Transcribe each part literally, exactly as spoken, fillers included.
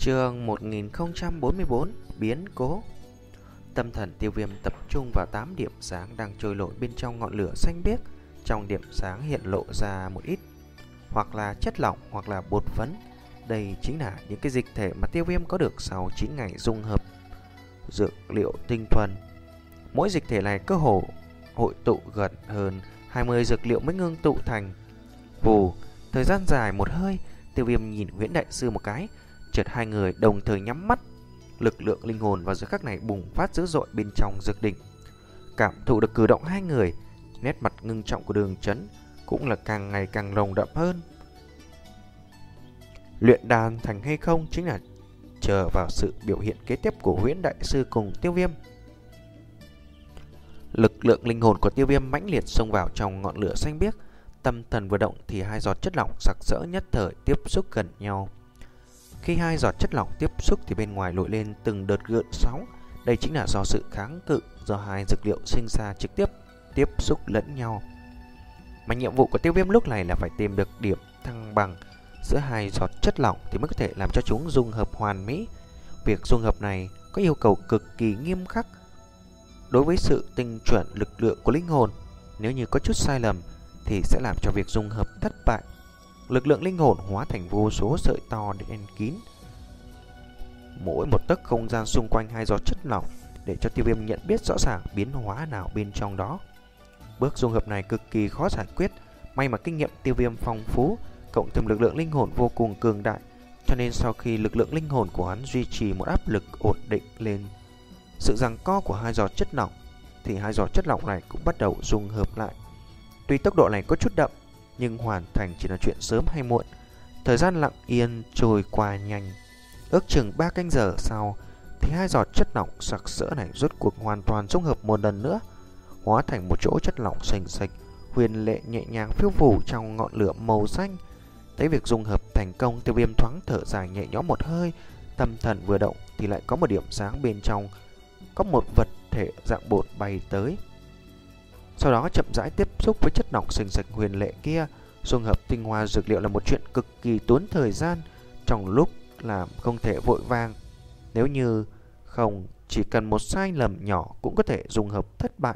Chương một nghìn không trăm bốn mươi bốn Biến cố. Tâm thần Tiêu Viêm tập trung vào tám điểm sáng đang trôi nổi bên trong ngọn lửa xanh biếc. Trong điểm sáng hiện lộ ra một ít hoặc là chất lỏng hoặc là bột phấn. Đây chính là những cái dịch thể mà Tiêu Viêm có được sau chín ngày dung hợp dược liệu tinh thuần. Mỗi dịch thể này cơ hồ hội tụ gần hơn hai mươi dược liệu mới ngưng tụ thành. Vù, thời gian dài một hơi, Tiêu Viêm nhìn Huyễn Đại Sư một cái. Chợt hai người đồng thời nhắm mắt. Lực lượng linh hồn vào giờ khắc này bùng phát dữ dội bên trong dược đỉnh. Cảm thụ được cử động hai người, nét mặt ngưng trọng của Đường Chấn cũng là càng ngày càng nồng đậm hơn. Luyện đan thành hay không chính là chờ vào sự biểu hiện kế tiếp của Huyễn Đại Sư cùng Tiêu Viêm. Lực lượng linh hồn của Tiêu Viêm mãnh liệt xông vào trong ngọn lửa xanh biếc. Tâm thần vừa động thì hai giọt chất lỏng sặc sỡ nhất thời tiếp xúc gần nhau. Khi hai giọt chất lỏng tiếp xúc thì bên ngoài nổi lên từng đợt gợn sóng. Đây chính là do sự kháng cự do hai dược liệu sinh ra trực tiếp tiếp xúc lẫn nhau. Mà nhiệm vụ của Tiêu Viêm lúc này là phải tìm được điểm thăng bằng giữa hai giọt chất lỏng thì mới có thể làm cho chúng dung hợp hoàn mỹ. Việc dung hợp này có yêu cầu cực kỳ nghiêm khắc đối với sự tinh chuẩn lực lượng của linh hồn. Nếu như có chút sai lầm thì sẽ làm cho việc dung hợp thất bại. Lực lượng linh hồn hóa thành vô số sợi to đen kín mỗi một tấc không gian xung quanh hai giọt chất lỏng, để cho Tiêu Viêm nhận biết rõ ràng biến hóa nào bên trong đó. Bước dung hợp này cực kỳ khó giải quyết. May mà kinh nghiệm Tiêu Viêm phong phú, cộng thêm lực lượng linh hồn vô cùng cường đại, cho nên sau khi lực lượng linh hồn của hắn duy trì một áp lực ổn định lên sự giằng co của hai giọt chất lỏng, thì hai giọt chất lỏng này cũng bắt đầu dung hợp lại. Tuy tốc độ này có chút đậm, nhưng hoàn thành chỉ là chuyện sớm hay muộn. Thời gian lặng yên trôi qua nhanh. Ước chừng ba canh giờ sau thì hai giọt chất lỏng sặc sỡ này rốt cuộc hoàn toàn dung hợp một lần nữa, hóa thành một chỗ chất lỏng sền sệt, huyền lệ nhẹ nhàng phiêu phù trong ngọn lửa màu xanh. Thấy việc dung hợp thành công, Tiêu Viêm thoáng thở dài nhẹ nhõm một hơi. Tâm thần vừa động thì lại có một điểm sáng bên trong có một vật thể dạng bột bay tới. Sau đó chậm rãi tiếp xúc với chất lỏng sền sệt huyền lệ kia. Dung hợp tinh hoa dược liệu là một chuyện cực kỳ tốn thời gian, trong lúc làm không thể vội vàng. Nếu như không, chỉ cần một sai lầm nhỏ cũng có thể dung hợp thất bại.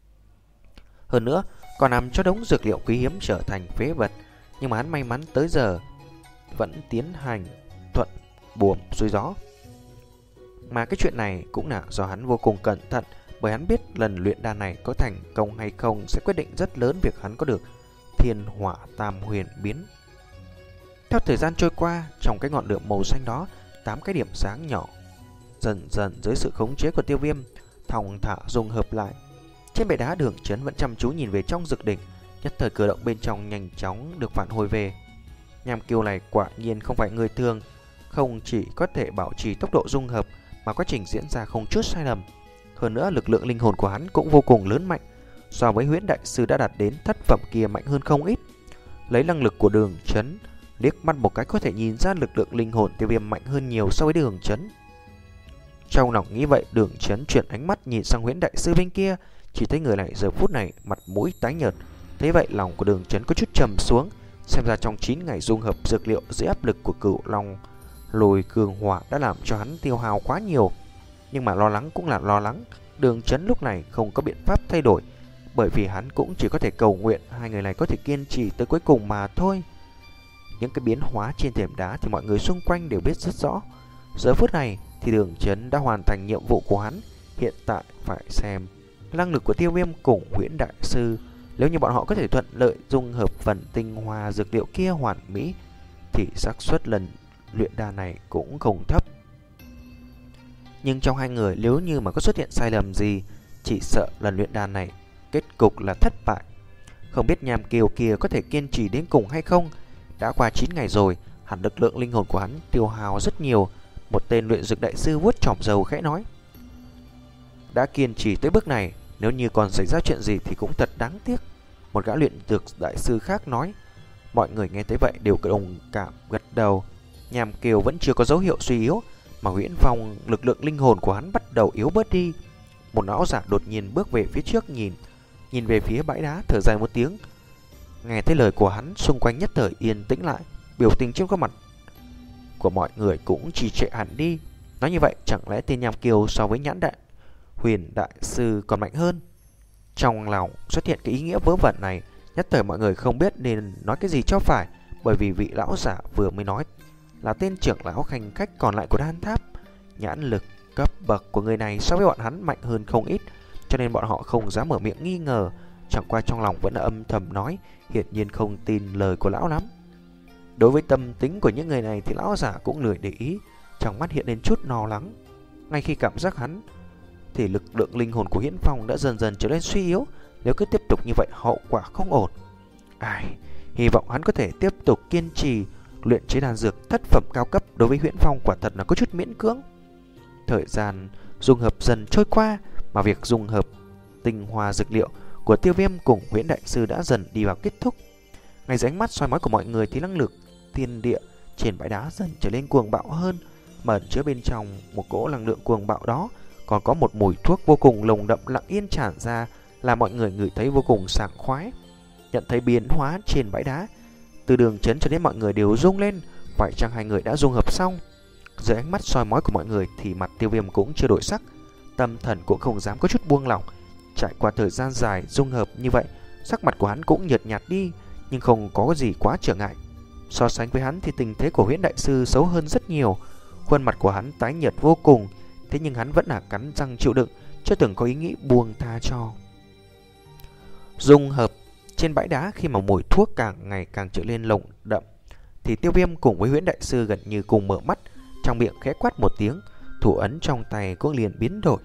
Hơn nữa, còn làm cho đống dược liệu quý hiếm trở thành phế vật. Nhưng mà hắn may mắn tới giờ vẫn tiến hành thuận buồm xuôi gió. Mà cái chuyện này cũng là do hắn vô cùng cẩn thận, bởi hắn biết lần luyện đan này có thành công hay không sẽ quyết định rất lớn việc hắn có được thiên hỏa tam huyền biến. Theo thời gian trôi qua, trong cái ngọn lửa màu xanh đó, tám cái điểm sáng nhỏ dần dần dưới sự khống chế của Tiêu Viêm thong thả dung hợp lại. Trên bệ đá, Đường Chấn vẫn chăm chú nhìn về trong dược đỉnh, nhất thời cử động bên trong nhanh chóng được phản hồi về. Nham Kiều này quả nhiên không phải người thường, không chỉ có thể bảo trì tốc độ dung hợp mà quá trình diễn ra không chút sai lầm. Hơn nữa, lực lượng linh hồn của hắn cũng vô cùng lớn mạnh, so với Huyễn Đại Sư đã đạt đến thất phẩm kia mạnh hơn không ít. Lấy năng lực của Đường Chấn, liếc mắt một cái có thể nhìn ra lực lượng linh hồn Tiêu Viêm mạnh hơn nhiều so với Đường Chấn. Trong lòng nghĩ vậy, Đường Chấn chuyển ánh mắt nhìn sang Huyễn Đại Sư bên kia, chỉ thấy người này giờ phút này mặt mũi tái nhợt. Thế vậy lòng của Đường Chấn có chút trầm xuống. Xem ra trong chín ngày dung hợp dược liệu dưới áp lực của Cửu Long Lôi Cường Hỏa đã làm cho hắn tiêu hao quá nhiều. Nhưng mà lo lắng cũng là lo lắng, Đường Chấn lúc này không có biện pháp thay đổi, bởi vì hắn cũng chỉ có thể cầu nguyện hai người này có thể kiên trì tới cuối cùng mà thôi. Những cái biến hóa trên thềm đá thì mọi người xung quanh đều biết rất rõ. Giờ phút này thì Đường Chấn đã hoàn thành nhiệm vụ của hắn. Hiện tại phải xem năng lực của Tiêu Viêm cùng Huyễn Đại Sư. Nếu như bọn họ có thể thuận lợi dung hợp phần tinh hoa dược liệu kia hoàn mỹ thì xác suất lần luyện đan này cũng không thấp. Nhưng trong hai người, nếu như mà có xuất hiện sai lầm gì, chỉ sợ lần luyện đan này kết cục là thất bại. Không biết Nham Kiều kia có thể kiên trì đến cùng hay không. Đã qua chín ngày rồi, hẳn lực lượng linh hồn của hắn tiêu hao rất nhiều. Một tên luyện dược đại sư vuốt chòm râu khẽ nói: đã kiên trì tới bước này, nếu như còn xảy ra chuyện gì thì cũng thật đáng tiếc. Một gã luyện dược đại sư khác nói. Mọi người nghe thấy vậy đều đồng cảm gật đầu. Nham Kiều vẫn chưa có dấu hiệu suy yếu, mà Huyễn Phong lực lượng linh hồn của hắn bắt đầu yếu bớt đi. Một lão giả đột nhiên bước về phía trước, nhìn nhìn về phía bãi đá, thở dài một tiếng. Nghe thấy lời của hắn, xung quanh nhất thời yên tĩnh lại, biểu tình trên khuôn mặt của mọi người cũng trì trệ hẳn đi. Nói như vậy, chẳng lẽ tên Nham Kiêu so với Nhãn Đại Huyền Đại Sư còn mạnh hơn? Trong lòng xuất hiện cái ý nghĩa vớ vẩn này, nhất thời mọi người không biết nên nói cái gì cho phải, bởi vì vị lão giả vừa mới nói là tên trưởng lão khanh khách còn lại của Đan Tháp. Nhãn lực cấp bậc của người này so với bọn hắn mạnh hơn không ít, cho nên bọn họ không dám mở miệng nghi ngờ. Chẳng qua trong lòng vẫn âm thầm nói, hiển nhiên không tin lời của lão lắm. Đối với tâm tính của những người này thì lão giả cũng lười để ý, trong mắt hiện lên chút lo lắng. Ngay khi cảm giác hắn thì lực lượng linh hồn của Huyễn Phong đã dần dần trở nên suy yếu, nếu cứ tiếp tục như vậy hậu quả không ổn. Ai, hy vọng hắn có thể tiếp tục kiên trì luyện chế đan dược thất phẩm cao cấp. Đối với Huyễn Phong quả thật là có chút miễn cưỡng. Thời gian dung hợp dần trôi qua, mà việc dung hợp tinh hoa dược liệu của Tiêu Viêm cùng Huyễn Đại Sư đã dần đi vào kết thúc. Ngay dưới ánh mắt soi mói của mọi người thì năng lực thiên địa trên bãi đá dần trở nên cuồng bạo hơn, mà ẩn chứa bên trong một cỗ năng lượng cuồng bạo đó còn có một mùi thuốc vô cùng nồng đậm lặng yên tràn ra, làm mọi người ngửi thấy vô cùng sảng khoái. Nhận thấy biến hóa trên bãi đá, từ Đường Chấn cho đến mọi người đều rung lên. Phải chăng hai người đã dung hợp xong? Dưới ánh mắt soi mói của mọi người thì mặt Tiêu Viêm cũng chưa đổi sắc, tâm thần cũng không dám có chút buông lỏng. Trải qua thời gian dài dung hợp như vậy, sắc mặt của hắn cũng nhợt nhạt đi, nhưng không có gì quá trở ngại. So sánh với hắn thì tình thế của Huyễn Đại Sư xấu hơn rất nhiều. Khuôn mặt của hắn tái nhợt vô cùng, thế nhưng hắn vẫn là cắn răng chịu đựng, chưa từng có ý nghĩ buông tha cho. Dung hợp trên bãi đá, khi mà mùi thuốc càng ngày càng trở nên nồng đậm thì Tiêu Viêm cùng với Huyễn Đại Sư gần như cùng mở mắt, trong miệng khẽ quát một tiếng, thủ ấn trong tay cũng liền biến đổi.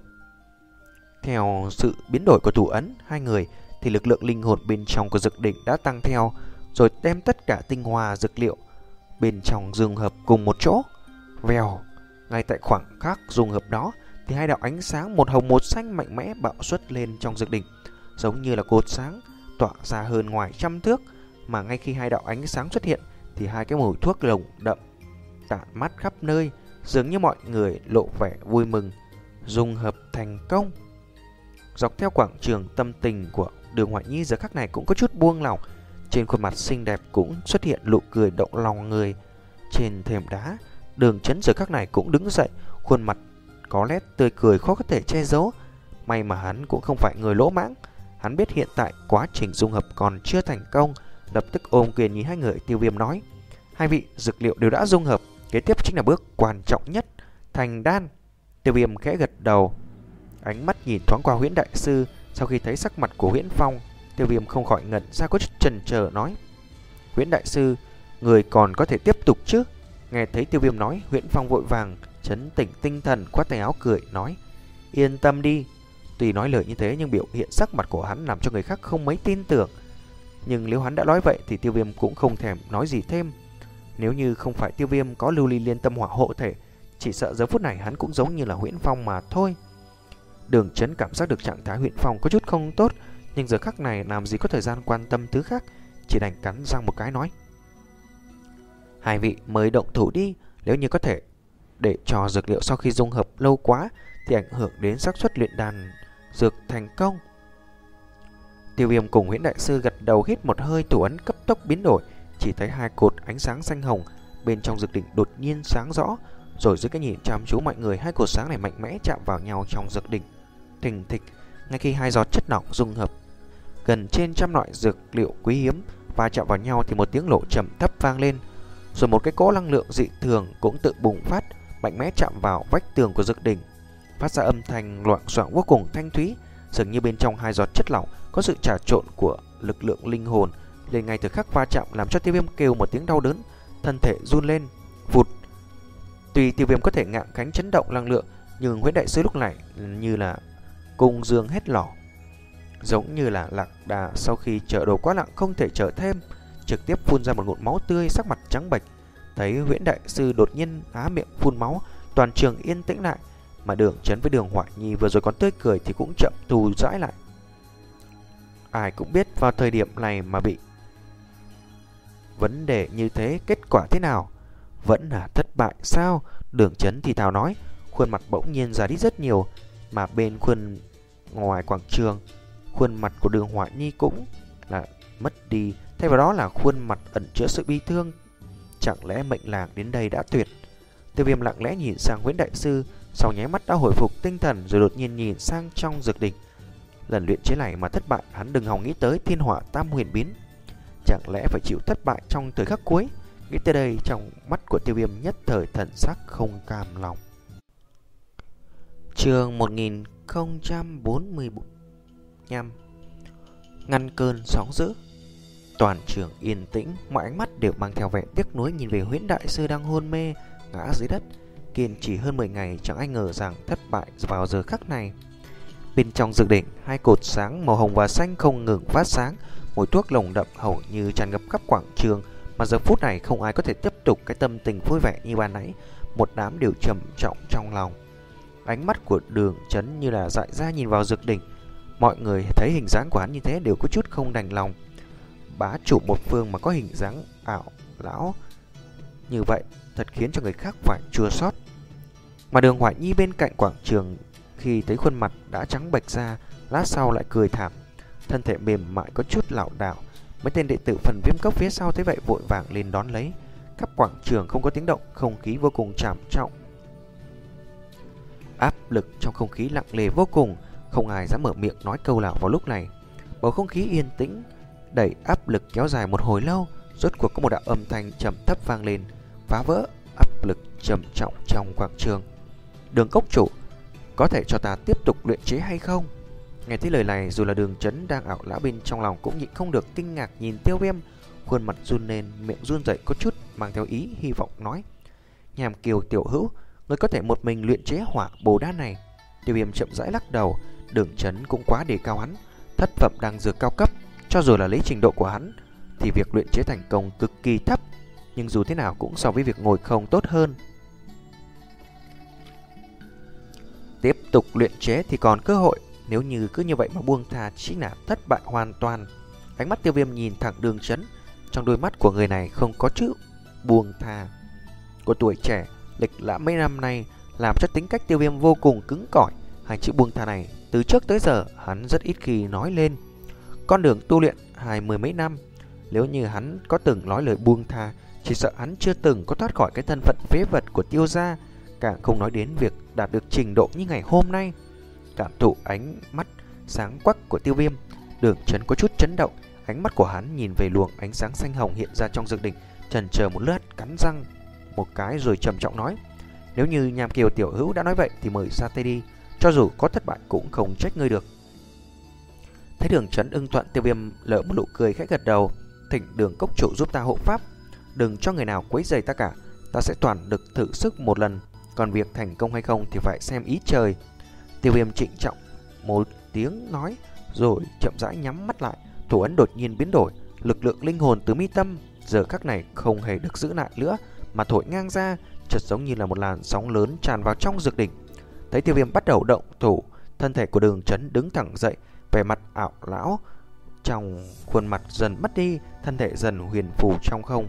Theo sự biến đổi của thủ ấn hai người thì lực lượng linh hồn bên trong của dược đỉnh đã tăng theo, rồi đem tất cả tinh hoa dược liệu bên trong dung hợp cùng một chỗ. Vèo, ngay tại khoảng khắc dung hợp đó thì hai đạo ánh sáng một hồng một xanh mạnh mẽ bạo xuất lên trong dược đỉnh, giống như là cột sáng tỏa ra hơn ngoài trăm thước. Mà ngay khi hai đạo ánh sáng xuất hiện thì hai cái mùi thuốc nồng đậm tản mát khắp nơi, dường như mọi người lộ vẻ vui mừng. Dung hợp thành công. Dọc theo quảng trường, tâm tình của Đường Hoài Nhi giờ khắc này cũng có chút buông lỏng, trên khuôn mặt xinh đẹp cũng xuất hiện nụ cười động lòng người. Trên thềm đá, Đường Chấn giờ khắc này cũng đứng dậy, khuôn mặt có nét tươi cười khó có thể che giấu. May mà hắn cũng không phải người lỗ mãng, hắn biết hiện tại quá trình dung hợp còn chưa thành công, lập tức ôm quyền nhìn hai người Tiêu Viêm nói: hai vị, dược liệu đều đã dung hợp, kế tiếp chính là bước quan trọng nhất, thành đan. Tiêu Viêm khẽ gật đầu, ánh mắt nhìn thoáng qua Huyễn Đại Sư. Sau khi thấy sắc mặt của Huyễn Phong, Tiêu Viêm không khỏi ngẩn ra có chút chần chờ nói: Huyễn Đại Sư, người còn có thể tiếp tục chứ? Nghe thấy Tiêu Viêm nói, Huyễn Phong vội vàng trấn tỉnh tinh thần, khoát tay áo cười nói: yên tâm đi. Tuy nói lời như thế nhưng biểu hiện sắc mặt của hắn làm cho người khác không mấy tin tưởng. Nhưng nếu hắn đã nói vậy thì Tiêu Viêm cũng không thèm nói gì thêm. Nếu như không phải Tiêu Viêm có lưu ly liên tâm hỏa hộ thể, chỉ sợ giờ phút này hắn cũng giống như là Huyễn Phong mà thôi. Đường Chấn cảm giác được trạng thái Huyễn Phong có chút không tốt, nhưng giờ khắc này làm gì có thời gian quan tâm thứ khác, chỉ đành cắn răng một cái nói: hai vị mới động thủ đi, nếu như có thể để cho dược liệu sau khi dung hợp lâu quá thì ảnh hưởng đến xác suất luyện đan dược thành công. Tiêu Viêm cùng Huyễn Đại Sư gật đầu, hít một hơi, thủ ấn cấp tốc biến đổi, chỉ thấy hai cột ánh sáng xanh hồng bên trong dược đỉnh đột nhiên sáng rõ, rồi dưới cái nhìn chăm chú mọi người, hai cột sáng này mạnh mẽ chạm vào nhau trong dược đỉnh. Thình thịch, ngay khi hai giọt chất lỏng dung hợp gần trên trăm loại dược liệu quý hiếm và chạm vào nhau thì một tiếng nổ trầm thấp vang lên, rồi một cái cỗ năng lượng dị thường cũng tự bùng phát, mạnh mẽ chạm vào vách tường của dược đỉnh, phát ra âm thanh loạng xoạng vô cùng thanh thúy, dường như bên trong hai giọt chất lỏng có sự trà trộn của lực lượng linh hồn. Lên ngay từ khắc va chạm làm cho Tiêu Viêm kêu một tiếng đau đớn, thân thể run lên. Vụt. Tuy Tiêu Viêm có thể ngạng cánh chấn động năng lượng, nhưng Huyễn Đại Sư lúc này như là cung dương hết lỏ, giống như là lạc đà sau khi chở đồ quá nặng không thể chở thêm, trực tiếp phun ra một ngụm máu tươi, sắc mặt trắng bệch. Thấy Huyễn Đại Sư đột nhiên há miệng phun máu, toàn trường yên tĩnh lại, mà Đường Chấn với Đường Hoài Nhi vừa rồi còn tươi cười thì cũng chậm thu dãi lại. Ai cũng biết vào thời điểm này mà bị vấn đề như thế, kết quả thế nào? Vẫn là thất bại sao? Đường Chấn thì thào nói, khuôn mặt bỗng nhiên già đi rất nhiều, mà bên khuôn ngoài quảng trường, khuôn mặt của Đường Hoài Nhi cũng là mất đi, thay vào đó là khuôn mặt ẩn chứa sự bi thương. Chẳng lẽ mệnh làng đến đây đã tuyệt? Tiêu Viêm lặng lẽ nhìn sang Huyễn Đại Sư, sau nháy mắt đã hồi phục tinh thần rồi đột nhiên nhìn sang trong dược đỉnh. Lần luyện chế này mà thất bại, hắn đừng hòng nghĩ tới thiên hỏa tam huyền biến. Chẳng lẽ phải chịu thất bại trong thời khắc cuối? Nghĩ tới đây, trong mắt của Tiêu Viêm nhất thời thần sắc không cam lòng. Chương một nghìn không trăm bốn mươi lăm. Ngăn cơn sóng dữ. Toàn trường yên tĩnh, mọi ánh mắt đều mang theo vẻ tiếc nuối nhìn về Huyễn Đại Sư đang hôn mê ngã dưới đất. Kiên trì hơn mười ngày, chẳng ai ngờ rằng thất bại vào giờ khắc này. Bên trong dược đỉnh, hai cột sáng màu hồng và xanh không ngừng phát sáng, mùi thuốc nồng đậm hầu như tràn ngập khắp quảng trường. Mà giờ phút này không ai có thể tiếp tục cái tâm tình vui vẻ như ban nãy. Một đám đều trầm trọng trong lòng. Ánh mắt của Đường Chấn như là dại ra nhìn vào dược đỉnh. Mọi người thấy hình dáng của hắn như thế đều có chút không đành lòng. Bá chủ một phương mà có hình dáng ảo lão như vậy thật khiến cho người khác phải chua xót. Mà Đường Hoài Nhi bên cạnh quảng trường khi thấy khuôn mặt đã trắng bệch ra, lát sau lại cười thảm, thân thể mềm mại có chút lảo đảo. Mấy tên đệ tử phần Viêm Cốc phía sau thấy vậy vội vàng lên đón lấy. Khắp quảng trường không có tiếng động, không khí vô cùng trầm trọng. Áp lực trong không khí lặng lề vô cùng, không ai dám mở miệng nói câu nào vào lúc này. Bầu không khí yên tĩnh đẩy áp lực kéo dài một hồi lâu, rốt cuộc có một đạo âm thanh trầm thấp vang lên, phá vỡ áp lực trầm trọng trong quảng trường. Đường Cốc chủ, có thể cho ta tiếp tục luyện chế hay không? Nghe thấy lời này, dù là Đường Chấn đang ảo lão bên trong lòng cũng nhịn không được kinh ngạc nhìn Tiêu Viêm, khuôn mặt run lên, miệng run rẩy có chút mang theo ý hy vọng nói: Nhàm Kiều tiểu hữu, ngươi có thể một mình luyện chế hỏa bồ đan này? Tiêu Viêm chậm rãi lắc đầu. Đường Chấn cũng quá đề cao hắn, thất phẩm đang dược cao cấp, cho dù là lấy trình độ của hắn thì việc luyện chế thành công cực kỳ thấp, nhưng dù thế nào cũng so với việc ngồi không tốt hơn. Tiếp tục luyện chế thì còn cơ hội, nếu như cứ như vậy mà buông tha chính là thất bại hoàn toàn. Ánh mắt Tiêu Viêm nhìn thẳng Đường Chấn, trong đôi mắt của người này không có chữ buông tha. Của tuổi trẻ, lịch lãm mấy năm nay làm cho tính cách Tiêu Viêm vô cùng cứng cỏi. Hai chữ buông tha này từ trước tới giờ hắn rất ít khi nói lên. Con đường tu luyện hai mươi mấy năm, nếu như hắn có từng nói lời buông tha, chỉ sợ hắn chưa từng có thoát khỏi cái thân phận phế vật của Tiêu gia, càng không nói đến việc đạt được trình độ như ngày hôm nay. Cảm thụ ánh mắt sáng quắc của Tiêu Viêm, Đường Chấn có chút chấn động. Ánh mắt của hắn nhìn về luồng ánh sáng xanh hồng hiện ra trong dược đỉnh, chần chờ một lát, cắn răng một cái rồi trầm trọng nói: Nếu như Nham Kiều tiểu hữu đã nói vậy thì mời ra tay đi, cho dù có thất bại cũng không trách ngươi được. Thấy Đường Chấn ưng thuận, Tiêu Viêm lỡ một nụ cười khẽ gật đầu: Thỉnh Đường Cốc chủ giúp ta hộ pháp, đừng cho người nào quấy rầy ta cả, ta sẽ toàn lực thử sức một lần, còn việc thành công hay không thì phải xem ý trời. Tiêu Viêm trịnh trọng một tiếng nói, rồi chậm rãi nhắm mắt lại. Thủ ấn đột nhiên biến đổi, lực lượng linh hồn từ mi tâm giờ khắc này không hề được giữ lại nữa mà thổi ngang ra, chợt giống như là một làn sóng lớn tràn vào trong dược đỉnh. Thấy Tiêu Viêm bắt đầu động thủ, thân thể của Đường Chấn đứng thẳng dậy, vẻ mặt ảo lão trong khuôn mặt dần mất đi, thân thể dần huyền phù trong không.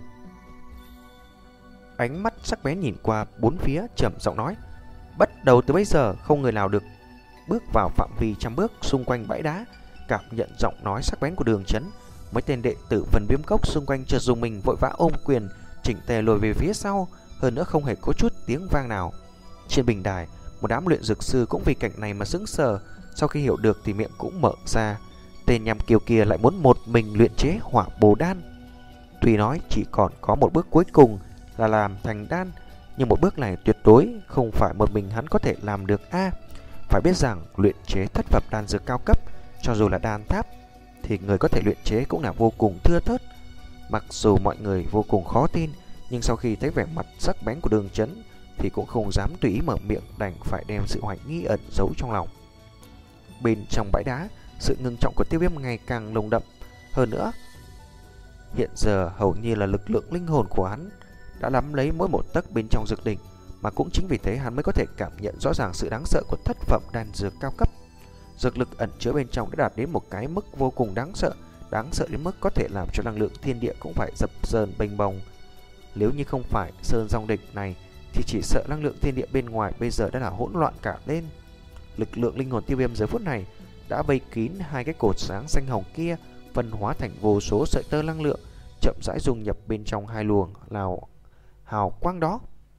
Ánh mắt sắc bén nhìn qua bốn phía, trầm giọng nói: Bắt đầu từ bây giờ không người nào được bước vào phạm vi trăm bước xung quanh bãi đá. Cảm nhận giọng nói sắc bén của Đường Chấn, mấy tên đệ tử Vân Viêm Cốc xung quanh chợt dùng mình, vội vã ôm quyền chỉnh tề lùi về phía sau, hơn nữa không hề có chút tiếng vang nào. Trên bình đài, một đám luyện dược sư cũng vì cảnh này mà sững sờ, sau khi hiểu được thì miệng cũng mở ra. Tên Nham Kiều kia lại muốn một mình luyện chế hỏa bồ đan. Tuy nói chỉ còn có một bước cuối cùng là làm thành đan, nhưng một bước này tuyệt đối không phải một mình hắn có thể làm được a. À, phải biết rằng luyện chế thất phẩm đan dược cao cấp, cho dù là đan tháp thì người có thể luyện chế cũng là vô cùng thưa thớt. Mặc dù mọi người vô cùng khó tin, nhưng sau khi thấy vẻ mặt sắc bén của Đường Chấn thì cũng không dám tùy ý mở miệng, đành phải đem sự hoài nghi ẩn giấu trong lòng. Bên trong bãi đá, sự ngưng trọng của Tiêu Viêm ngày càng nồng đậm hơn nữa. Hiện giờ hầu như là lực lượng linh hồn của hắn đã nắm lấy mỗi một tấc bên trong dược đỉnh, mà cũng chính vì thế hắn mới có thể cảm nhận rõ ràng sự đáng sợ của thất phẩm đan dược cao cấp. Dược lực ẩn chứa bên trong đã đạt đến một cái mức vô cùng đáng sợ, đáng sợ đến mức có thể làm cho năng lượng thiên địa cũng phải dập dờn bềnh bồng. Nếu như không phải sơn dòng địch này thì chỉ sợ năng lượng thiên địa bên ngoài bây giờ đã là hỗn loạn cả lên. Lực lượng linh hồn Tiêu Viêm giờ phút này đã vây kín hai cái cột sáng xanh hồng kia, phân hóa thành vô số sợi tơ năng lượng, chậm rãi dung nhập bên trong hai luồng lao hào quang đó.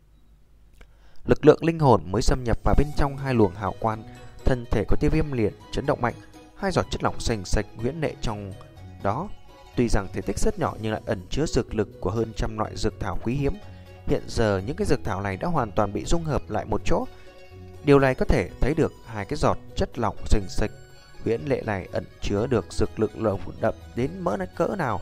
Lực lượng linh hồn mới xâm nhập vào bên trong hai luồng hào quang, thân thể của Tiêu Viêm liền chấn động mạnh. Hai giọt chất lỏng sền sệt huyễn lệ trong đó, tuy rằng thể tích rất nhỏ nhưng lại ẩn chứa dược lực của hơn trăm loại dược thảo quý hiếm. Hiện giờ những cái dược thảo này đã hoàn toàn bị dung hợp lại một chỗ. Điều này có thể thấy được hai cái giọt chất lỏng sền sệt huyễn lệ này ẩn chứa được dược lực lồng đậm đến mỡ nát cỡ nào.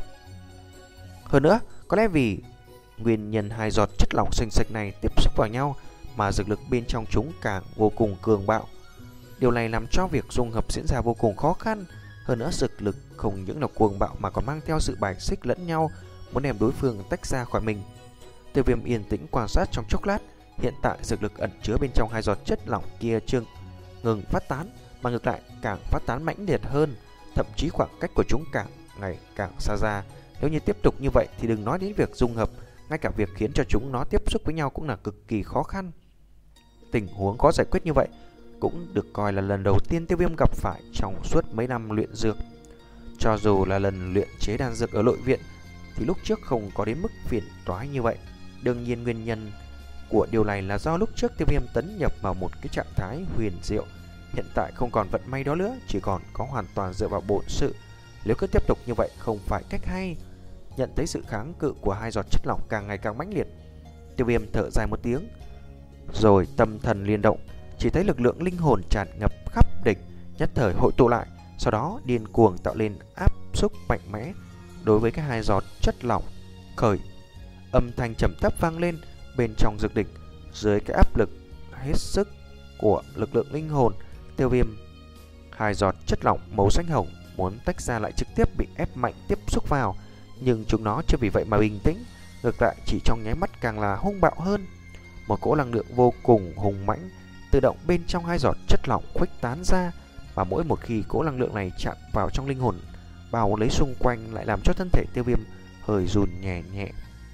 Hơn nữa, có lẽ vì nguyên nhân hai giọt chất lỏng sền sệt này tiếp xúc vào nhau mà dược lực bên trong chúng càng vô cùng cường bạo. Điều này làm cho việc dung hợp diễn ra vô cùng khó khăn. Hơn nữa, dược lực không những là cuồng bạo mà còn mang theo sự bài xích lẫn nhau, muốn đem đối phương tách ra khỏi mình. Tiêu Viêm yên tĩnh quan sát trong chốc lát. Hiện tại dược lực ẩn chứa bên trong hai giọt chất lỏng kia chưa ngừng phát tán, mà ngược lại càng phát tán mãnh liệt hơn, thậm chí khoảng cách của chúng càng ngày càng xa ra. Nếu như tiếp tục như vậy thì đừng nói đến việc dung hợp, ngay cả việc khiến cho chúng nó tiếp xúc với nhau cũng là cực kỳ khó khăn. Tình huống khó giải quyết như vậy cũng được coi là lần đầu tiên Tiêu Viêm gặp phải trong suốt mấy năm luyện dược. Cho dù là lần luyện chế đan dược ở nội viện thì lúc trước không có đến mức phiền toái như vậy. Đương nhiên nguyên nhân của điều này là do lúc trước Tiêu Viêm tấn nhập vào một cái trạng thái huyền diệu. Hiện tại không còn vận may đó nữa, chỉ còn có hoàn toàn dựa vào bổn sự. Nếu cứ tiếp tục như vậy không phải cách hay. Nhận thấy sự kháng cự của hai giọt chất lỏng càng ngày càng mãnh liệt, Tiêu Viêm thở dài một tiếng, rồi tâm thần liên động, chỉ thấy lực lượng linh hồn tràn ngập khắp địch, nhất thời hội tụ lại, sau đó điên cuồng tạo lên áp xúc mạnh mẽ đối với cái hai giọt chất lỏng. Khởi, âm thanh trầm thấp vang lên bên trong dược địch. Dưới cái áp lực hết sức của lực lượng linh hồn, Tiêu Viêm hai giọt chất lỏng màu xanh hồng muốn tách ra lại trực tiếp bị ép mạnh tiếp xúc vào, nhưng chúng nó chưa vì vậy mà bình tĩnh, ngược lại chỉ trong nháy mắt càng là hung bạo hơn. Một cỗ năng lượng vô cùng hùng mãnh tự động bên trong hai giọt chất lỏng khuếch tán ra, và mỗi một khi cỗ năng lượng này chạm vào trong linh hồn bao lấy xung quanh lại làm cho thân thể Tiêu Viêm hơi run nhẹ nhẹ.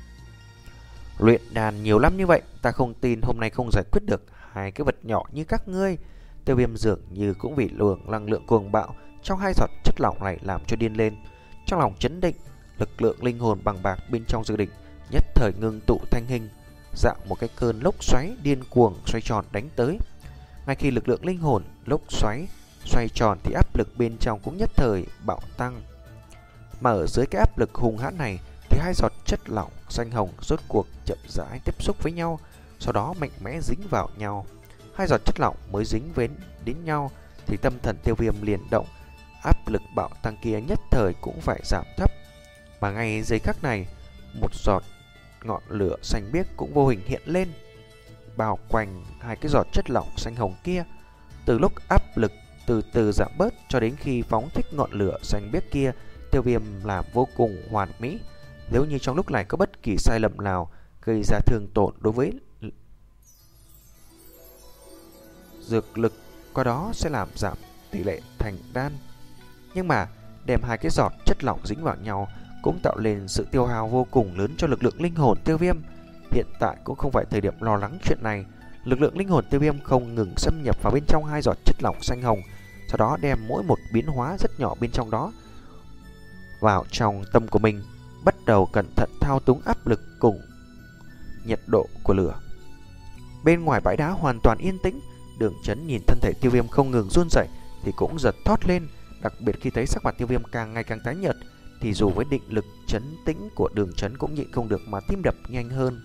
Luyện đàn nhiều năm như vậy, ta không tin hôm nay không giải quyết được hai cái vật nhỏ như các ngươi. Tiêu Viêm dường như cũng bị luồng năng lượng cuồng bạo trong hai giọt chất lỏng này làm cho điên lên. Trong lòng chấn định, lực lượng linh hồn bằng bạc bên trong dược đỉnh nhất thời ngưng tụ thành hình, dạng một cái cơn lốc xoáy điên cuồng xoay tròn đánh tới. Ngay khi lực lượng linh hồn lốc xoáy xoay tròn thì áp lực bên trong cũng nhất thời bạo tăng. Mà ở dưới cái áp lực hùng hãn này thì hai giọt chất lỏng xanh hồng rốt cuộc chậm rãi tiếp xúc với nhau, sau đó mạnh mẽ dính vào nhau. Hai giọt chất lỏng mới dính với đến nhau thì tâm thần Tiêu Viêm liền động, áp lực bạo tăng kia nhất thời cũng phải giảm thấp. Mà ngay giây khắc này, một giọt ngọn lửa xanh biếc cũng vô hình hiện lên, bao quanh hai cái giọt chất lỏng xanh hồng kia. Từ lúc áp lực từ từ giảm bớt cho đến khi phóng thích ngọn lửa xanh biếc kia, Tiêu Viêm làm vô cùng hoàn mỹ. Nếu như trong lúc này có bất kỳ sai lầm nào gây ra thương tổn đối với dược lực, qua đó sẽ làm giảm tỷ lệ thành đan. Nhưng mà đem hai cái giọt chất lỏng dính vào nhau cũng tạo lên sự tiêu hao vô cùng lớn cho lực lượng linh hồn Tiêu Viêm. Hiện tại cũng không phải thời điểm lo lắng chuyện này. Lực lượng linh hồn Tiêu Viêm không ngừng xâm nhập vào bên trong hai giọt chất lỏng xanh hồng, sau đó đem mỗi một biến hóa rất nhỏ bên trong đó vào trong tâm của mình, bắt đầu cẩn thận thao túng áp lực cùng nhiệt độ của lửa. Bên ngoài bãi đá hoàn toàn yên tĩnh, Đường Chấn nhìn thân thể Tiêu Viêm không ngừng run rẩy thì cũng giật thót lên, đặc biệt khi thấy sắc mặt Tiêu Viêm càng ngày càng tái nhợt thì dù với định lực trấn tĩnh của Đường Chấn cũng nhịn không được mà tim đập nhanh hơn.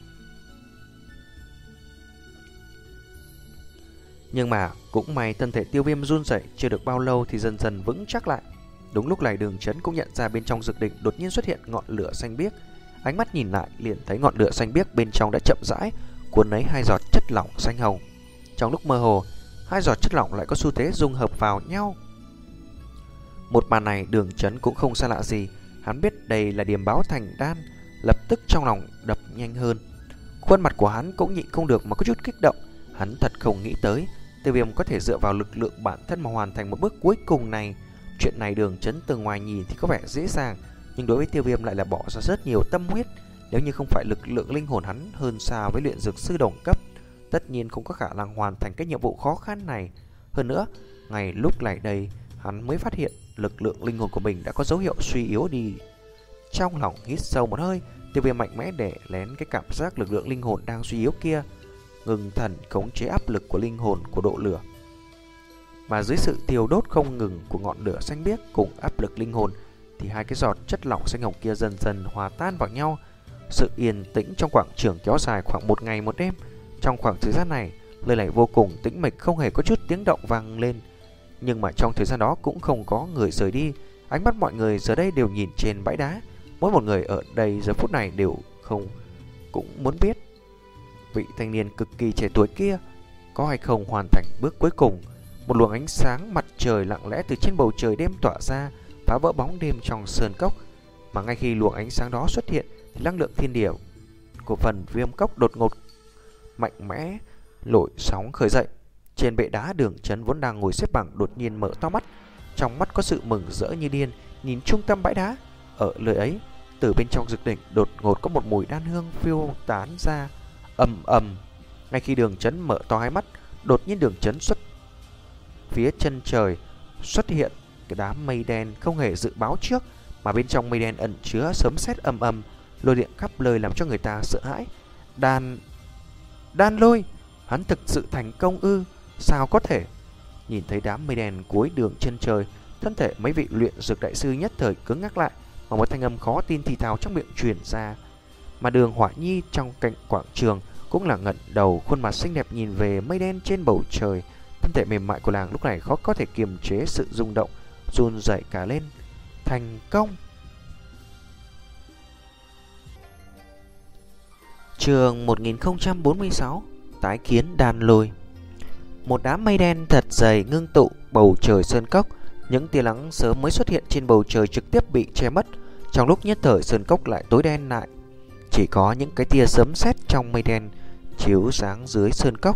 Nhưng mà cũng may thân thể Tiêu Viêm run rẩy chưa được bao lâu thì dần dần vững chắc lại. Đúng lúc này Đường Chấn cũng nhận ra bên trong dược đỉnh đột nhiên xuất hiện ngọn lửa xanh biếc. Ánh mắt nhìn lại liền thấy ngọn lửa xanh biếc bên trong đã chậm rãi cuốn lấy hai giọt chất lỏng xanh hồng. Trong lúc mơ hồ, hai giọt chất lỏng lại có xu thế dung hợp vào nhau. Một màn này Đường Chấn cũng không xa lạ gì, hắn biết đây là điểm báo thành đan, lập tức trong lòng đập nhanh hơn. Khuôn mặt của hắn cũng nhịn không được mà có chút kích động. Hắn thật không nghĩ tới Tiêu Viêm có thể dựa vào lực lượng bản thân mà hoàn thành một bước cuối cùng này. Chuyện này Đường Chấn từ ngoài nhìn thì có vẻ dễ dàng, nhưng đối với Tiêu Viêm lại là bỏ ra rất nhiều tâm huyết. Nếu như không phải lực lượng linh hồn hắn hơn xa với luyện dược sư đồng cấp, tất nhiên không có khả năng hoàn thành cái nhiệm vụ khó khăn này. Hơn nữa, ngay lúc này đây, hắn mới phát hiện lực lượng linh hồn của mình đã có dấu hiệu suy yếu đi. Trong lòng hít sâu một hơi, Tiêu Viêm mạnh mẽ để lén cái cảm giác lực lượng linh hồn đang suy yếu kia, ngừng thần khống chế áp lực của linh hồn của độ lửa. Mà dưới sự thiêu đốt không ngừng của ngọn lửa xanh biếc cùng áp lực linh hồn thì hai cái giọt chất lỏng xanh hồng kia dần dần hòa tan vào nhau. Sự yên tĩnh trong quảng trường kéo dài khoảng một ngày một đêm. Trong khoảng thời gian này, nơi này vô cùng tĩnh mịch, không hề có chút tiếng động vang lên. Nhưng mà trong thời gian đó cũng không có người rời đi. Ánh mắt mọi người giờ đây đều nhìn trên bãi đá. Mỗi một người ở đây giờ phút này đều không cũng muốn biết vị thanh niên cực kỳ trẻ tuổi kia có hay không hoàn thành bước cuối cùng. Một luồng ánh sáng mặt trời lặng lẽ từ trên bầu trời đêm tỏa ra, phá vỡ bóng đêm trong sơn cốc. Mà ngay khi luồng ánh sáng đó xuất hiện thì năng lượng thiên địa của phần viêm cốc đột ngột mạnh mẽ nổi sóng khởi dậy. Trên bệ đá, Đường Chấn vốn đang ngồi xếp bằng đột nhiên mở to mắt, trong mắt có sự mừng rỡ như điên, nhìn trung tâm bãi đá. Ở nơi ấy, từ bên trong dược đỉnh đột ngột có một mùi đan hương phiêu tán ra, ầm ầm. Ngay khi Đường Chấn mở to hai mắt, đột nhiên Đường Chấn xuất phía chân trời xuất hiện cái đám mây đen không hề dự báo trước, mà bên trong mây đen ẩn chứa sấm sét ầm ầm, lôi điện khắp nơi làm cho người ta sợ hãi. Đan Đan Lôi, hắn thực sự thành công ư? Sao có thể? Nhìn thấy đám mây đen cuối đường chân trời, thân thể mấy vị luyện dược đại sư nhất thời cứng ngắc lại, mà một thanh âm khó tin thì thào trong miệng truyền ra. Mà Đường Hỏa Nhi trong cạnh quảng trường cũng là ngẩng đầu, khuôn mặt xinh đẹp nhìn về mây đen trên bầu trời. Thân thể mềm mại của nàng lúc này khó có thể kiềm chế sự rung động, run rẩy cả lên. Thành công! Chương một nghìn không trăm bốn mươi sáu, tái kiến Đan Lôi. Một đám mây đen thật dày ngưng tụ bầu trời sơn cốc. Những tia nắng sớm mới xuất hiện trên bầu trời trực tiếp bị che mất. Trong lúc nhất thời sơn cốc lại tối đen lại, chỉ có những cái tia sấm sét trong mây đen chiếu sáng dưới sơn cốc.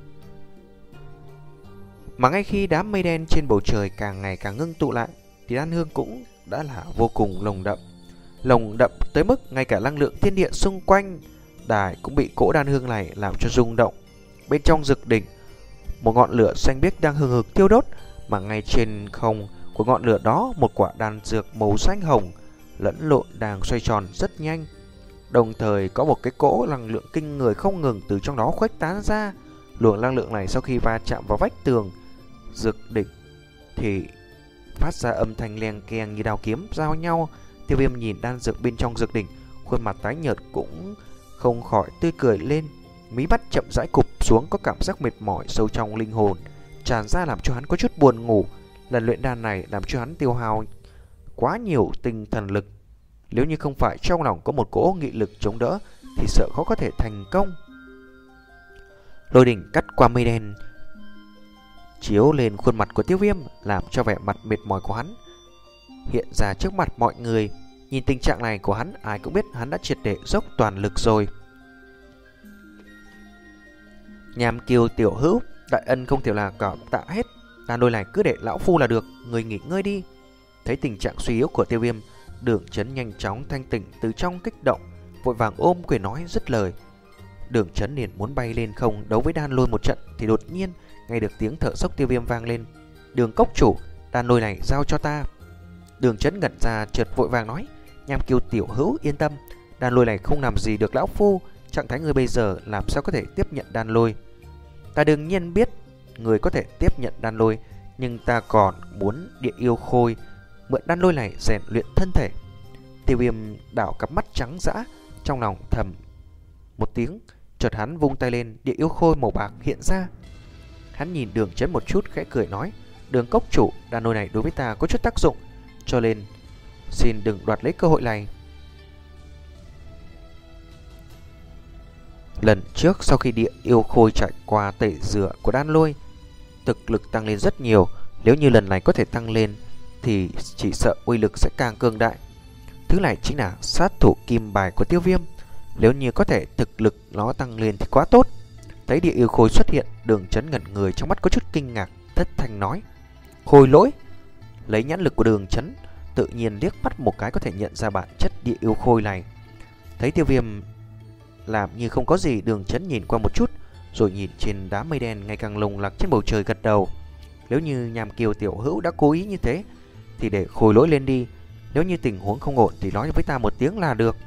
Mà ngay khi đám mây đen trên bầu trời càng ngày càng ngưng tụ lại thì đan hương cũng đã là vô cùng nồng đậm. Nồng đậm tới mức ngay cả năng lượng thiên địa xung quanh đài cũng bị cỗ đan hương này làm cho rung động. Bên trong dược đỉnh, một ngọn lửa xanh biếc đang hừng hực thiêu đốt, mà ngay trên không của ngọn lửa đó, một quả đan dược màu xanh hồng lẫn lộn đang xoay tròn rất nhanh. Đồng thời có một cái cỗ năng lượng kinh người không ngừng từ trong đó khuếch tán ra. Luồng năng lượng này sau khi va chạm vào vách tường dược đỉnh thì phát ra âm thanh leng keng như đao kiếm giao nhau. Tiêu Viêm nhìn đan dược bên trong dược đỉnh, khuôn mặt tái nhợt cũng không khỏi tươi cười lên, mí mắt chậm rãi cụp xuống, có cảm giác mệt mỏi sâu trong linh hồn tràn ra làm cho hắn có chút buồn ngủ. Lần luyện đan này làm cho hắn tiêu hao quá nhiều tinh thần lực, nếu như không phải trong lòng có một cỗ nghị lực chống đỡ thì sợ khó có thể thành công. Lôi đỉnh cắt qua mây đen chiếu lên khuôn mặt của Tiêu Viêm, làm cho vẻ mặt mệt mỏi của hắn hiện ra trước mặt mọi người. Nhìn tình trạng này của hắn, ai cũng biết hắn đã triệt để dốc toàn lực rồi. Nham Kiều tiểu hữu, đại ân không thể là cảm tạ hết. Đan Lôi này cứ để lão phu là được, người nghỉ ngơi đi. Thấy tình trạng suy yếu của Tiêu Viêm, Đường Chấn nhanh chóng thanh tỉnh từ trong kích động, vội vàng ôm quyền nói dứt lời. Đường Chấn liền muốn bay lên không đấu với Đan Lôi một trận thì đột nhiên nghe được tiếng thở dốc Tiêu Viêm vang lên. Đường cốc chủ, Đan Lôi này giao cho ta. Đường Chấn ngẩn ra chợt vội vàng nói, Nham Kiều tiểu hữu yên tâm, Đan Lôi này không làm gì được lão phu. Trạng thái người bây giờ làm sao có thể tiếp nhận Đan Lôi? Ta đương nhiên biết người có thể tiếp nhận Đan Lôi, nhưng ta còn muốn địa yêu khôi mượn Đan Lôi này rèn luyện thân thể. Tiêu Viêm đảo cặp mắt trắng dã, trong lòng thầm một tiếng, chợt hắn vung tay lên, địa yêu khôi màu bạc hiện ra. Hắn nhìn Đường Chấn một chút khẽ cười nói, Đường cốc chủ, Đan Lôi này đối với ta có chút tác dụng, cho nên xin đừng đoạt lấy cơ hội này. Lần trước sau khi địa yêu khôi trải qua tẩy rửa của Đan Lôi, thực lực tăng lên rất nhiều. Nếu như lần này có thể tăng lên thì chỉ sợ uy lực sẽ càng cường đại. Thứ này chính là sát thủ kim bài của Tiêu Viêm. Nếu như có thể thực lực nó tăng lên thì quá tốt. Thấy địa yêu khôi xuất hiện, Đường Chấn ngẩn người, trong mắt có chút kinh ngạc, thất thanh nói, Khôi lỗi. Lấy nhãn lực của Đường Chấn, tự nhiên liếc mắt một cái có thể nhận ra bản chất địa yêu khôi này. Thấy Tiêu Viêm làm như không có gì, Đường Chấn nhìn qua một chút, rồi nhìn trên đám mây đen ngày càng lồng lặc trên bầu trời gật đầu. Nếu như Nham Kiều tiểu hữu đã cố ý như thế thì để khôi lỗi lên đi. Nếu như tình huống không ổn thì nói với ta một tiếng là được.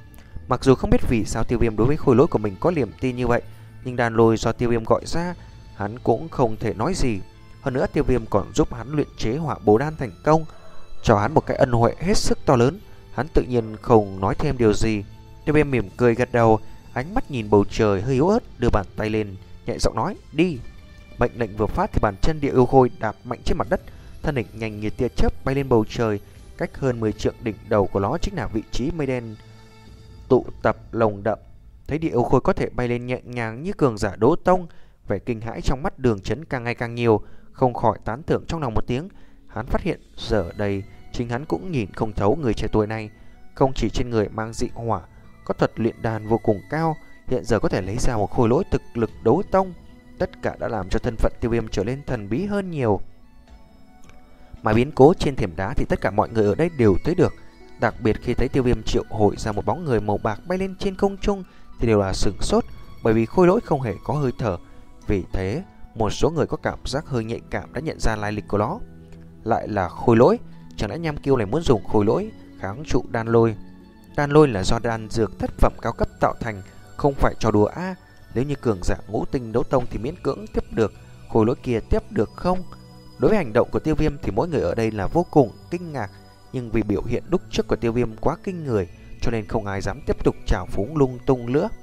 Mặc dù không biết vì sao Tiêu Viêm đối với khôi lỗi của mình có niềm tin như vậy, nhưng đan lôi do Tiêu Viêm gọi ra, hắn cũng không thể nói gì. Hơn nữa Tiêu Viêm còn giúp hắn luyện chế hỏa bồ đan thành công, cho hắn một cái ân huệ hết sức to lớn. Hắn tự nhiên không nói thêm điều gì. Tiêu Viêm mỉm cười gật đầu, ánh mắt nhìn bầu trời hơi yếu ớt, đưa bàn tay lên, nhẹ giọng nói: "Đi." Mệnh lệnh vừa phát thì bàn chân địa yêu khôi đạp mạnh trên mặt đất, thân hình nhanh như tia chớp bay lên bầu trời. Cách hơn mười trượng, đỉnh đầu của nó chính là vị trí mây đen tụ tập lồng đậm. Thấy địa yêu khôi có thể bay lên nhẹ nhàng như cường giả Đỗ Tông, vẻ kinh hãi trong mắt Đường Chấn càng ngày càng nhiều, không khỏi tán thưởng trong lòng một tiếng. Hắn phát hiện giờ đây chính hắn cũng nhìn không thấu người trẻ tuổi này, không chỉ trên người mang dị hỏa, có thuật luyện đan vô cùng cao, hiện giờ có thể lấy ra một khôi lỗi thực lực Đấu Tông. Tất cả đã làm cho thân phận Tiêu Viêm trở nên thần bí hơn nhiều. Mà biến cố trên thềm đá thì tất cả mọi người ở đây đều thấy được. Đặc biệt khi thấy Tiêu Viêm triệu hồi ra một bóng người màu bạc bay lên trên không trung thì đều là sửng sốt, bởi vì khôi lỗi không hề có hơi thở. Vì thế một số người có cảm giác hơi nhạy cảm đã nhận ra lai lịch của nó. Lại là khôi lỗi, chẳng lẽ Nham Kiêu này muốn dùng khôi lỗi kháng trụ đan lôi? Đan lôi là do đan dược thất phẩm cao cấp tạo thành, không phải trò đùa a. À, nếu như cường giả ngũ tinh đấu tông thì miễn cưỡng tiếp được, khôi lỗi kia tiếp được không? Đối với hành động của Tiêu Viêm thì mỗi người ở đây là vô cùng kinh ngạc, nhưng vì biểu hiện lúc trước của Tiêu Viêm quá kinh người cho nên không ai dám tiếp tục trào phúng lung tung nữa.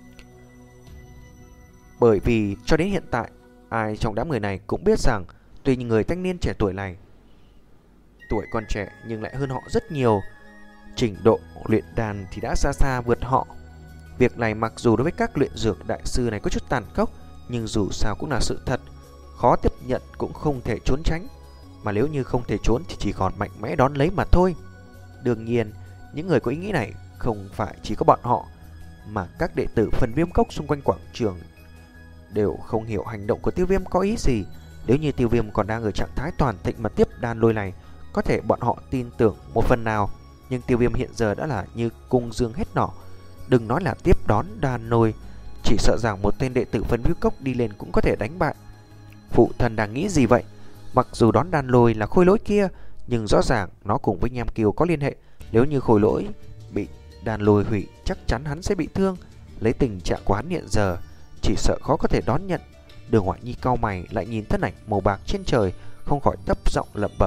Bởi vì cho đến hiện tại, ai trong đám người này cũng biết rằng tuy người thanh niên trẻ tuổi này tuổi còn trẻ nhưng lại hơn họ rất nhiều, trình độ luyện đan thì đã xa xa vượt họ. Việc này mặc dù đối với các luyện dược đại sư này có chút tàn khốc, nhưng dù sao cũng là sự thật, khó tiếp nhận cũng không thể trốn tránh. Mà nếu như không thể trốn thì chỉ còn mạnh mẽ đón lấy mà thôi. Đương nhiên, những người có ý nghĩ này không phải chỉ có bọn họ, mà các đệ tử phần Viêm Cốc xung quanh quảng trường đều không hiểu hành động của Tiêu Viêm có ý gì. Nếu như Tiêu Viêm còn đang ở trạng thái toàn thịnh mà tiếp đan lôi này, có thể bọn họ tin tưởng một phần nào. Nhưng Tiêu Viêm hiện giờ đã là như cung dương hết nỏ, đừng nói là tiếp đón đan lôi, chỉ sợ rằng một tên đệ tử phần Viêm Cốc đi lên cũng có thể đánh bại. Phụ thần đang nghĩ gì vậy? Mặc dù đón đan lôi là khôi lỗi kia, nhưng rõ ràng nó cùng với Nham Kiều có liên hệ. Nếu như khôi lỗi bị đan lôi hủy, chắc chắn hắn sẽ bị thương. Lấy tình trạng của hắn hiện giờ, chỉ sợ khó có thể đón nhận. Đường Ngoại Nhi cau mày lại nhìn thân ảnh màu bạc trên trời, không khỏi thấp giọng lẩm bẩm.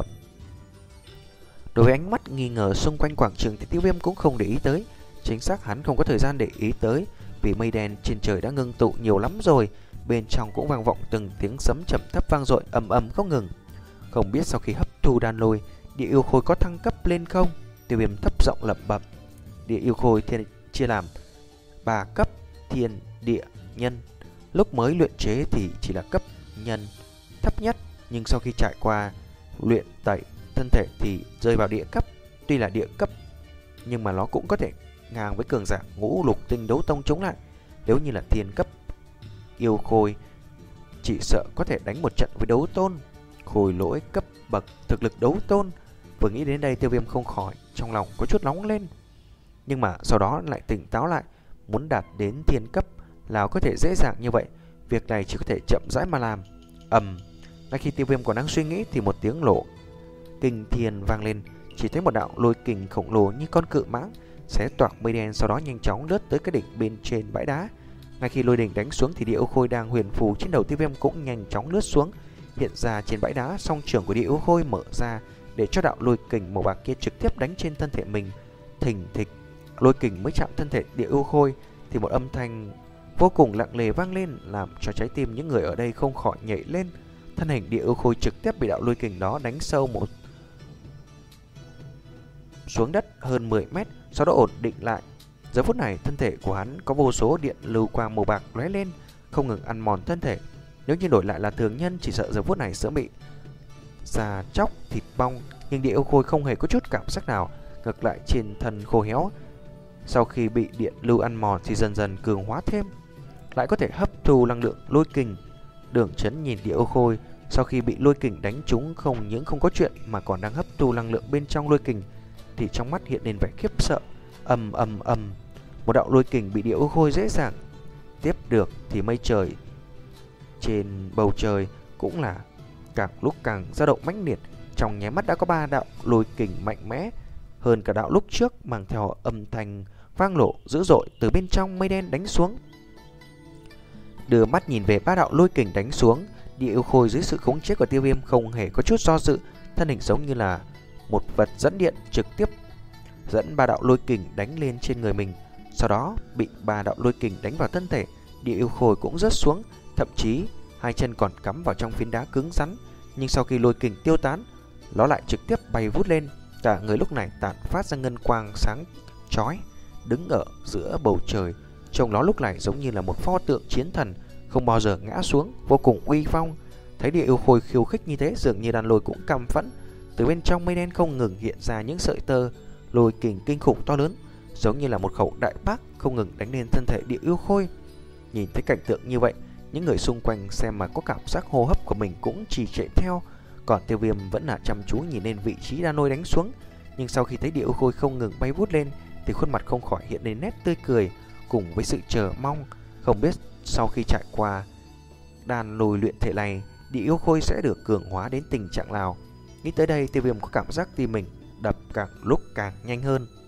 Đối với ánh mắt nghi ngờ xung quanh quảng trường thì Tiêu Viêm cũng không để ý tới. Chính xác hắn không có thời gian để ý tới, vì mây đen trên trời đã ngưng tụ nhiều lắm rồi. Bên trong cũng vang vọng từng tiếng sấm trầm thấp vang dội ầm ầm không ngừng. Không biết sau khi hấp thu đan lôi, địa yêu khôi có thăng cấp lên không? Tiêu Viêm thấp giọng lẩm bẩm. Địa yêu khôi thiên chia làm ba cấp: thiên, địa, nhân. Lúc mới luyện chế thì chỉ là cấp nhân thấp nhất, nhưng sau khi trải qua luyện tẩy thân thể thì rơi vào địa cấp. Tuy là địa cấp nhưng mà nó cũng có thể ngang với cường giả ngũ lục tinh đấu tông chống lại. Nếu như là thiên cấp yêu khôi, chỉ sợ có thể đánh một trận với đấu tôn. Khôi lỗi cấp bậc thực lực đấu tôn. Vừa nghĩ đến đây, Tiêu Viêm không khỏi trong lòng có chút nóng lên, nhưng mà sau đó lại tỉnh táo lại. Muốn đạt đến thiên cấp nào có thể dễ dàng như vậy, việc này chỉ có thể chậm rãi mà làm. Ầm, ngay khi Tiêu Viêm còn đang suy nghĩ thì một tiếng nổ kinh thiên vang lên. Chỉ thấy một đạo lôi kình khổng lồ như con cự mãng xé toạc mây đen, sau đó nhanh chóng lướt tới cái đỉnh bên trên bãi đá. Ngay khi lôi đỉnh đánh xuống thì địa yêu khôi đang huyền phù trên đầu Tiêu Viêm cũng nhanh chóng lướt xuống, hiện ra trên bãi đá. Song trưởng của địa yêu khôi mở ra để cho đạo lôi kình màu bạc kia trực tiếp đánh trên thân thể mình. Thình thịch, lôi kình mới chạm thân thể địa yêu khôi thì một âm thanh vô cùng lặng lề vang lên, làm cho trái tim những người ở đây không khỏi nhảy lên. Thân hình địa yêu khôi trực tiếp bị đạo lôi kình đó đánh sâu một xuống đất hơn mười mét, sau đó ổn định lại. Giờ phút này thân thể của hắn có vô số điện lưu quang màu bạc lóe lên, không ngừng ăn mòn thân thể. Nếu như đổi lại là thường nhân, chỉ sợ giờ phút này sẽ bị da chóc thịt bong, nhưng địa yêu khôi không hề có chút cảm giác nào, ngược lại trên thân khô héo. Sau khi bị điện lưu ăn mòn thì dần dần cường hóa thêm, lại có thể hấp thu năng lượng lôi kình. Đường Chấn nhìn địa yêu khôi sau khi bị lôi kình đánh trúng, không những không có chuyện mà còn đang hấp thu năng lượng bên trong lôi kình, thì trong mắt hiện lên vẻ khiếp sợ. Ầm ầm ầm, một đạo lôi kình bị địa yêu khôi dễ dàng tiếp được thì mây trời trên bầu trời cũng là càng lúc càng dao động mãnh liệt. Trong nháy mắt đã có ba đạo lôi kình mạnh mẽ hơn cả đạo lúc trước, mang theo âm thanh vang lộ dữ dội từ bên trong mây đen đánh xuống. Đưa mắt nhìn về ba đạo lôi kình đánh xuống, Địa Yêu Khôi dưới sự khống chế của Tiêu Viêm không hề có chút do dự, thân hình giống như là một vật dẫn điện trực tiếp dẫn ba đạo lôi kình đánh lên trên người mình. Sau đó bị ba đạo lôi kình đánh vào thân thể, Địa Yêu Khôi cũng rớt xuống, thậm chí hai chân còn cắm vào trong phiến đá cứng rắn. Nhưng sau khi lôi kình tiêu tán, nó lại trực tiếp bay vút lên, cả người lúc này tản phát ra ngân quang sáng chói, đứng ở giữa bầu trời. Trông nó lúc này giống như là một pho tượng chiến thần không bao giờ ngã xuống, vô cùng uy phong. Thấy Địa Yêu Khôi khiêu khích như thế, dường như đàn lôi cũng căm phẫn. Từ bên trong mây đen không ngừng hiện ra những sợi tơ lôi kình kinh khủng to lớn, giống như là một khẩu đại bác không ngừng đánh lên thân thể Địa Yêu Khôi. Nhìn thấy cảnh tượng như vậy, những người xung quanh xem mà có cảm giác hô hấp của mình cũng trì trệ theo. Còn Tiêu Viêm vẫn là chăm chú nhìn lên vị trí đan lôi đánh xuống. Nhưng sau khi thấy Địa Yêu Khôi không ngừng bay vút lên thì khuôn mặt không khỏi hiện lên nét tươi cười cùng với sự chờ mong. Không biết sau khi trải qua đan lôi luyện thể này, Địa Yêu Khôi sẽ được cường hóa đến tình trạng nào. Nghĩ tới đây, Tiêu Viêm có cảm giác tim mình đập càng lúc càng nhanh hơn.